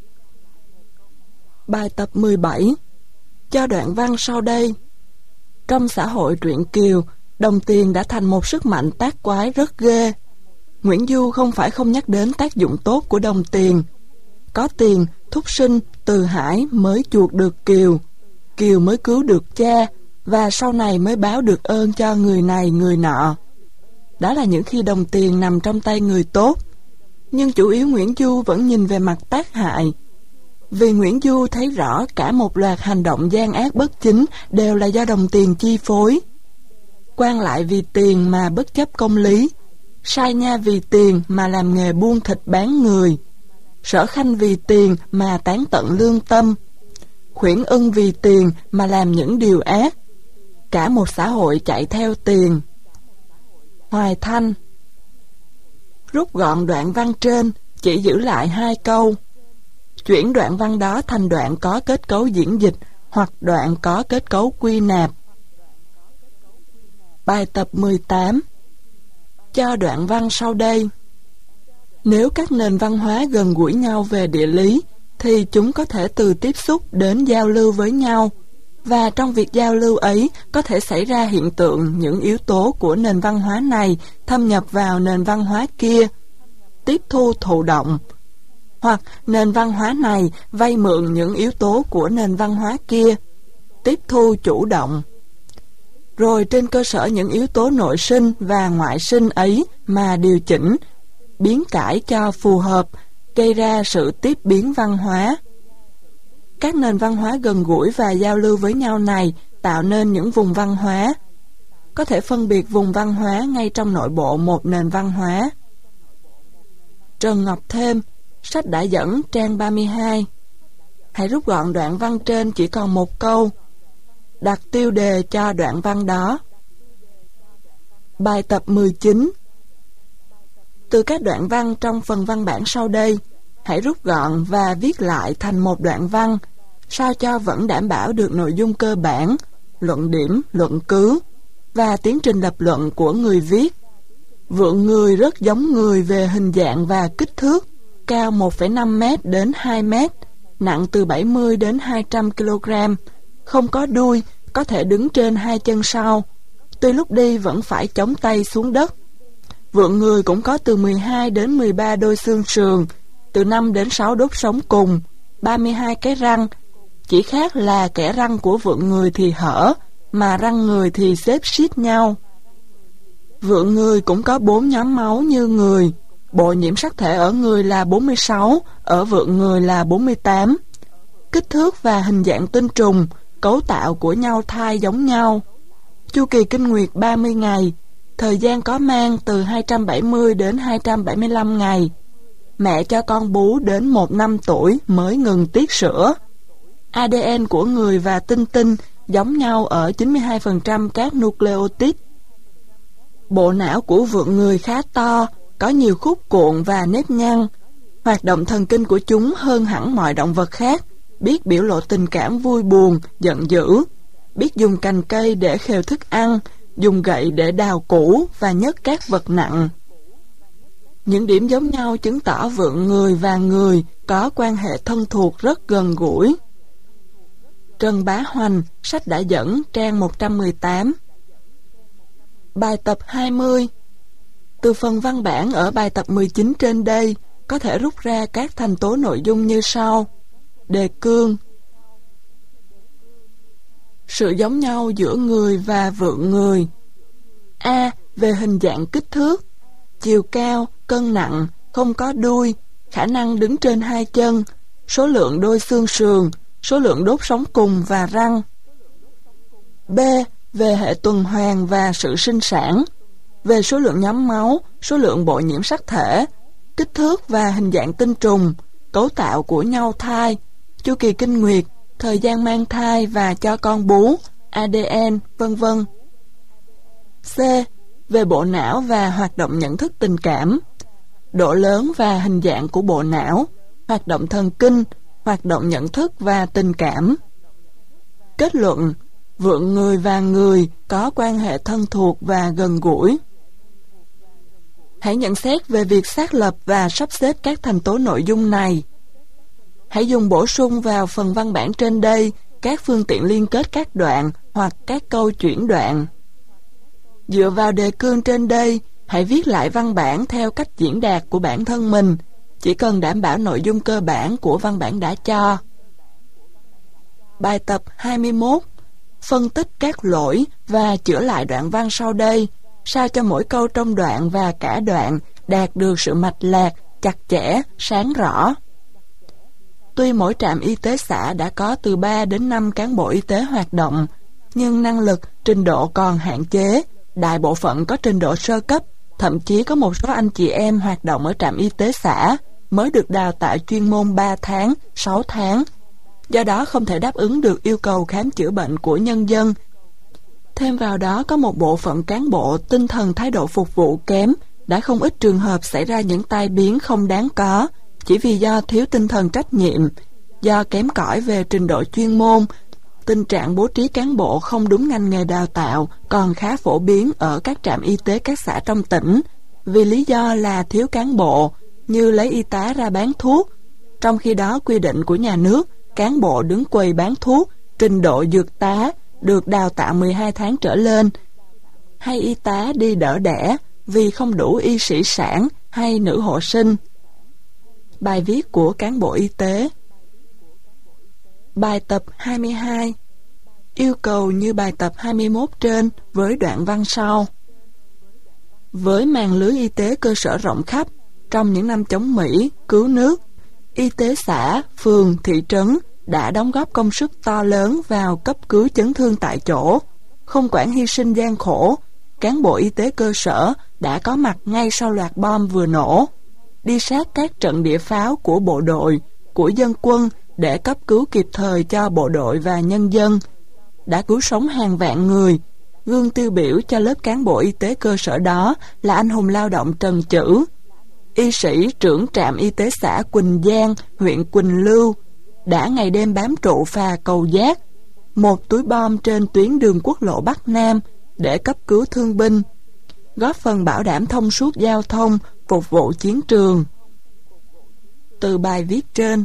Bài tập 17. Cho đoạn văn sau đây. Trong xã hội truyện Kiều, đồng tiền đã thành một sức mạnh tác quái rất ghê. Nguyễn Du không phải không nhắc đến tác dụng tốt của đồng tiền. Có tiền, thúc sinh, Từ Hải mới chuộc được Kiều, Kiều mới cứu được cha, và sau này mới báo được ơn cho người này người nọ. Đó là những khi đồng tiền nằm trong tay người tốt. Nhưng chủ yếu Nguyễn Du vẫn nhìn về mặt tác hại. Vì Nguyễn Du thấy rõ cả một loạt hành động gian ác bất chính đều là do đồng tiền chi phối. Quan lại vì tiền mà bất chấp công lý, Sai Nha vì tiền mà làm nghề buôn thịt bán người, Sở Khanh vì tiền mà tán tận lương tâm, khuyển ưng vì tiền mà làm những điều ác. Cả một xã hội chạy theo tiền. Hoài Thanh. Rút gọn đoạn văn trên, chỉ giữ lại 2 câu. Chuyển đoạn văn đó thành đoạn có kết cấu diễn dịch hoặc đoạn có kết cấu quy nạp. Bài tập 18. Cho đoạn văn sau đây. Nếu các nền văn hóa gần gũi nhau về địa lý, thì chúng có thể từ tiếp xúc đến giao lưu với nhau, và trong việc giao lưu ấy có thể xảy ra hiện tượng những yếu tố của nền văn hóa này thâm nhập vào nền văn hóa kia, tiếp thu thụ động, hoặc nền văn hóa này vay mượn những yếu tố của nền văn hóa kia, tiếp thu chủ động. Rồi trên cơ sở những yếu tố nội sinh và ngoại sinh ấy mà điều chỉnh, biến cải cho phù hợp, gây ra sự tiếp biến văn hóa. Các nền văn hóa gần gũi và giao lưu với nhau này tạo nên những vùng văn hóa. Có thể phân biệt vùng văn hóa ngay trong nội bộ một nền văn hóa. Trần Ngọc Thêm, sách đã dẫn, trang 32. Hãy rút gọn đoạn văn trên chỉ còn 1 câu. Đặt tiêu đề cho đoạn văn đó. Bài tập 19. Từ các đoạn văn trong phần văn bản sau đây, hãy rút gọn và viết lại thành một đoạn văn, sao cho vẫn đảm bảo được nội dung cơ bản, luận điểm, luận cứ và tiến trình lập luận của người viết. Vượn người rất giống người về hình dạng và kích thước, cao 1,5 m đến 2 m, nặng từ 70 đến 200 kg, không có đuôi, có thể đứng trên 2 chân sau, tuy lúc đi vẫn phải chống tay xuống đất. Vượn người cũng có từ 12 đến 13 đôi xương sườn, từ 5 đến 6 đốt sống cùng, 32 cái răng. Chỉ khác là kẽ răng của vượn người thì hở, mà răng người thì xếp xít nhau. Vượn người cũng có 4 nhóm máu như người. Bộ nhiễm sắc thể ở người là 46, ở vượn người là 48. Kích thước và hình dạng tinh trùng, cấu tạo của nhau thai giống nhau. Chu kỳ kinh nguyệt 30 ngày, thời gian có mang từ 270 đến 275 ngày. Mẹ cho con bú đến 1 năm tuổi mới ngừng tiết sữa. ADN của người và tinh tinh giống nhau ở 92% các nucleotide. Bộ não của vượn người khá to, có nhiều khúc cuộn và nếp nhăn. Hoạt động thần kinh của chúng hơn hẳn mọi động vật khác, biết biểu lộ tình cảm vui buồn, giận dữ, biết dùng cành cây để khều thức ăn, dùng gậy để đào củ và nhấc các vật nặng. Những điểm giống nhau chứng tỏ vượn người và người có quan hệ thân thuộc rất gần gũi. Trần Bá Hoành, sách đã dẫn, trang 118. Bài tập 20. Từ phần văn bản ở bài tập 19 trên đây, có thể rút ra các thành tố nội dung như sau. Đề cương. Sự giống nhau giữa người và vượn người. A. Về hình dạng kích thước, chiều cao, cân nặng, không có đuôi, khả năng đứng trên 2 chân, số lượng đôi xương sườn, số lượng đốt sống cùng và răng. B. Về hệ tuần hoàn và sự sinh sản, về số lượng nhóm máu, số lượng bộ nhiễm sắc thể, kích thước và hình dạng tinh trùng, cấu tạo của nhau thai, chu kỳ kinh nguyệt, thời gian mang thai và cho con bú, ADN, vân vân. C. Về bộ não và hoạt động nhận thức tình cảm, độ lớn và hình dạng của bộ não, hoạt động thần kinh, hoạt động nhận thức và tình cảm. Kết luận, vượn người và người có quan hệ thân thuộc và gần gũi. Hãy nhận xét về việc xác lập và sắp xếp các thành tố nội dung này. Hãy dùng bổ sung vào phần văn bản trên đây các phương tiện liên kết các đoạn hoặc các câu chuyển đoạn. Dựa vào đề cương trên đây, hãy viết lại văn bản theo cách diễn đạt của bản thân mình, chỉ cần đảm bảo nội dung cơ bản của văn bản đã cho. Bài tập 21. Phân tích các lỗi và chữa lại đoạn văn sau đây, sao cho mỗi câu trong đoạn và cả đoạn đạt được sự mạch lạc, chặt chẽ, sáng rõ. Tuy mỗi trạm y tế xã đã có từ 3 đến 5 cán bộ y tế hoạt động, nhưng năng lực, trình độ còn hạn chế, đại bộ phận có trình độ sơ cấp, thậm chí có một số anh chị em hoạt động ở trạm y tế xã mới được đào tạo chuyên môn 3 tháng, 6 tháng. do đó không thể đáp ứng được yêu cầu khám chữa bệnh của nhân dân. Thêm vào đó có một bộ phận cán bộ tinh thần thái độ phục vụ kém, đã không ít trường hợp xảy ra những tai biến không đáng có, chỉ vì do thiếu tinh thần trách nhiệm, do kém cỏi về trình độ chuyên môn. Tình trạng bố trí cán bộ không đúng ngành nghề đào tạo còn khá phổ biến ở các trạm y tế các xã trong tỉnh, vì lý do là thiếu cán bộ, như lấy y tá ra bán thuốc. Trong khi đó quy định của nhà nước, cán bộ đứng quầy bán thuốc, trình độ dược tá, được đào tạo 12 tháng trở lên, hay y tá đi đỡ đẻ vì không đủ y sĩ sản hay nữ hộ sinh. Bài viết của cán bộ y tế. Bài tập 22 yêu cầu như bài tập 21 trên với đoạn văn sau. Với mạng lưới y tế cơ sở rộng khắp, trong những năm chống Mỹ, cứu nước, y tế xã, phường, thị trấn đã đóng góp công sức to lớn vào cấp cứu chấn thương tại chỗ. Không quản hy sinh gian khổ, cán bộ y tế cơ sở đã có mặt ngay sau loạt bom vừa nổ, đi sát các trận địa pháo của bộ đội, của dân quân để cấp cứu kịp thời cho bộ đội và nhân dân, đã cứu sống hàng vạn người. Gương tiêu biểu cho lớp cán bộ y tế cơ sở đó là anh hùng lao động Trần Chữ, y sĩ trưởng trạm y tế xã Quỳnh Giang, huyện Quỳnh Lưu, đã ngày đêm bám trụ phà Cầu Giác, một túi bom trên tuyến đường quốc lộ Bắc Nam, để cấp cứu thương binh, góp phần bảo đảm thông suốt giao thông, phục vụ chiến trường. Từ bài viết trên.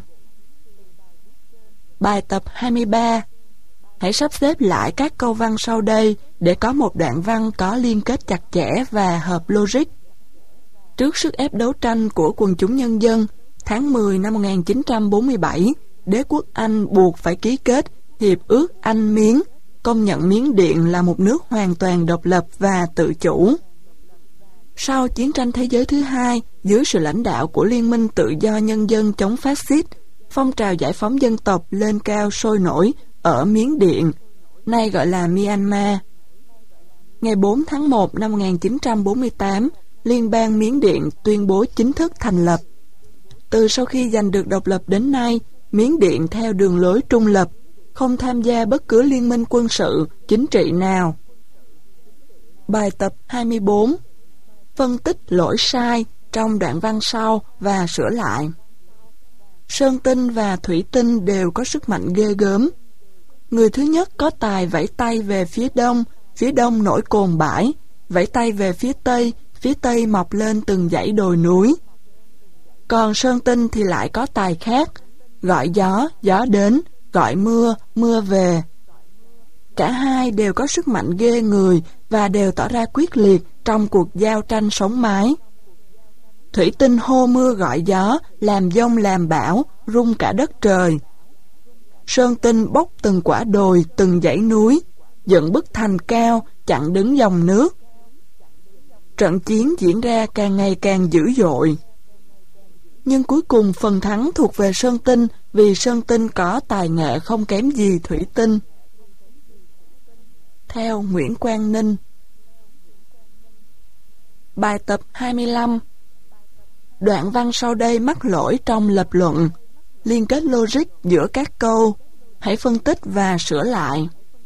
Bài tập 23. Hãy sắp xếp lại các câu văn sau đây để có một đoạn văn có liên kết chặt chẽ và hợp logic. Trước sức ép đấu tranh của quần chúng nhân dân, tháng 10 năm 1947, đế quốc Anh buộc phải ký kết Hiệp ước Anh-Miến, công nhận Miến Điện là một nước hoàn toàn độc lập và tự chủ. Sau chiến tranh thế giới thứ hai, dưới sự lãnh đạo của Liên minh Tự do Nhân dân chống phát xít, phong trào giải phóng dân tộc lên cao sôi nổi ở Miến Điện, nay gọi là Myanmar. Ngày 4 tháng 1 năm 1948, Liên bang Miến Điện tuyên bố chính thức thành lập. Từ sau khi giành được độc lập đến nay, Miến Điện theo đường lối trung lập, không tham gia bất cứ liên minh quân sự, chính trị nào. Bài tập 24. Phân tích lỗi sai trong đoạn văn sau và sửa lại. Sơn tinh và thủy tinh đều có sức mạnh ghê gớm. Người thứ nhất có tài vẫy tay về phía đông nổi cồn bãi, vẫy tay về phía tây mọc lên từng dãy đồi núi. Còn sơn tinh thì lại có tài khác, gọi gió, gió đến, gọi mưa, mưa về. Cả hai đều có sức mạnh ghê người và đều tỏ ra quyết liệt trong cuộc giao tranh sống mái. Thủy tinh hô mưa gọi gió, làm dông làm bão, rung cả đất trời. Sơn tinh bốc từng quả đồi, từng dãy núi, dựng bức thành cao, chặn đứng dòng nước. Trận chiến diễn ra càng ngày càng dữ dội. Nhưng cuối cùng phần thắng thuộc về sơn tinh, vì sơn tinh có tài nghệ không kém gì thủy tinh. Theo Nguyễn Quang Ninh. Bài tập 25. Đoạn văn sau đây mắc lỗi trong lập luận, liên kết logic giữa các câu, hãy phân tích và sửa lại.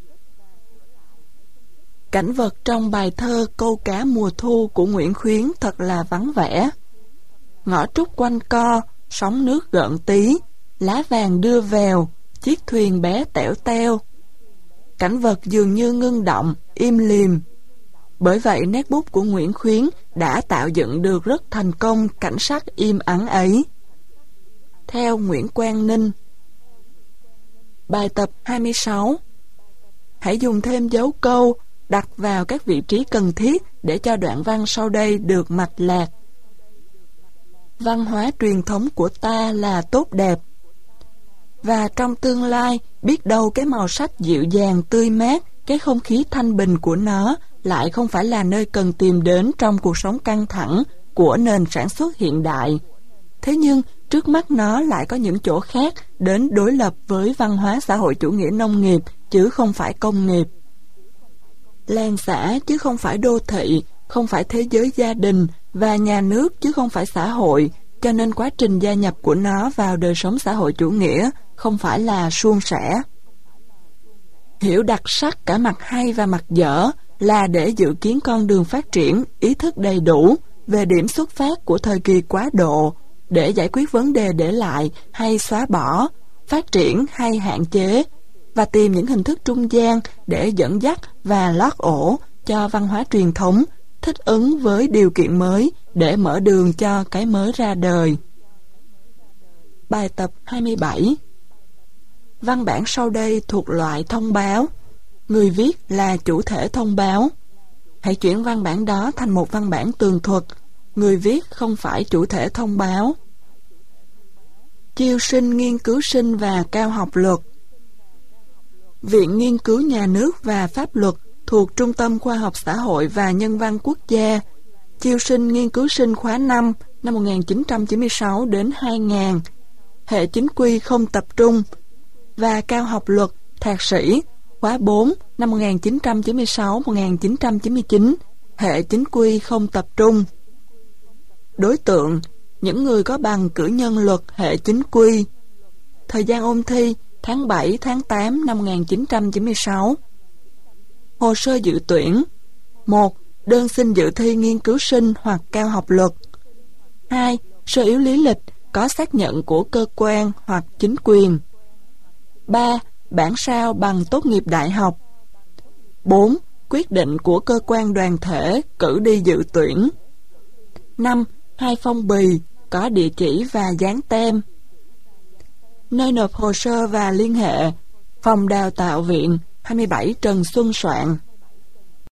Cảnh vật trong bài thơ Câu cá mùa thu của Nguyễn Khuyến thật là vắng vẻ. Ngõ trúc quanh co, sóng nước gợn tí, lá vàng đưa vèo, chiếc thuyền bé tẻo teo. Cảnh vật dường như ngưng động, im lìm. Bởi vậy nét bút của Nguyễn Khuyến đã tạo dựng được rất thành công cảnh sắc im ắng ấy. Theo Nguyễn Quang Ninh. Bài tập 26. Hãy dùng thêm dấu câu, đặt vào các vị trí cần thiết để cho đoạn văn sau đây được mạch lạc. Văn hóa truyền thống của ta là tốt đẹp, và trong tương lai biết đâu cái màu sắc dịu dàng tươi mát, cái không khí thanh bình của nó lại không phải là nơi cần tìm đến trong cuộc sống căng thẳng của nền sản xuất hiện đại. Thế nhưng trước mắt nó lại có những chỗ khác đến đối lập với văn hóa xã hội chủ nghĩa nông nghiệp chứ không phải công nghiệp. Làng xã chứ không phải đô thị, không phải thế giới gia đình, và nhà nước chứ không phải xã hội, cho nên quá trình gia nhập của nó vào đời sống xã hội chủ nghĩa không phải là suôn sẻ. Hiểu đặc sắc cả mặt hay và mặt dở là để dự kiến con đường phát triển, ý thức đầy đủ về điểm xuất phát của thời kỳ quá độ, để giải quyết vấn đề để lại hay xóa bỏ, phát triển hay hạn chế, và tìm những hình thức trung gian để dẫn dắt và lót ổ cho văn hóa truyền thống, thích ứng với điều kiện mới để mở đường cho cái mới ra đời. Bài tập 27. Văn bản sau đây thuộc loại thông báo. Người viết là chủ thể thông báo. Hãy chuyển văn bản đó thành một văn bản tường thuật. Người viết không phải chủ thể thông báo. Chiêu sinh, nghiên cứu sinh và cao học luật. Viện Nghiên cứu Nhà nước và Pháp luật thuộc Trung tâm Khoa học Xã hội và Nhân văn Quốc gia. Chiêu sinh, nghiên cứu sinh khóa 5 năm 1996 đến 2000. Hệ chính quy không tập trung. Và cao học luật thạc sĩ khóa 4 năm 1996-1999. Hệ chính quy không tập trung. Đối tượng: những người có bằng cử nhân luật hệ chính quy. Thời gian ôn thi: tháng 7, tháng 8 năm 1996. Hồ sơ dự tuyển: 1. Đơn xin dự thi nghiên cứu sinh hoặc cao học luật. 2. Sơ yếu lý lịch có xác nhận của cơ quan hoặc chính quyền. 3. Bản sao bằng tốt nghiệp đại học. 4. Quyết định của cơ quan đoàn thể cử đi dự tuyển. 5. 2 phong bì có địa chỉ và dán tem. Nơi nộp hồ sơ và liên hệ: Phòng Đào tạo Viện 27 Trần Xuân Soạn.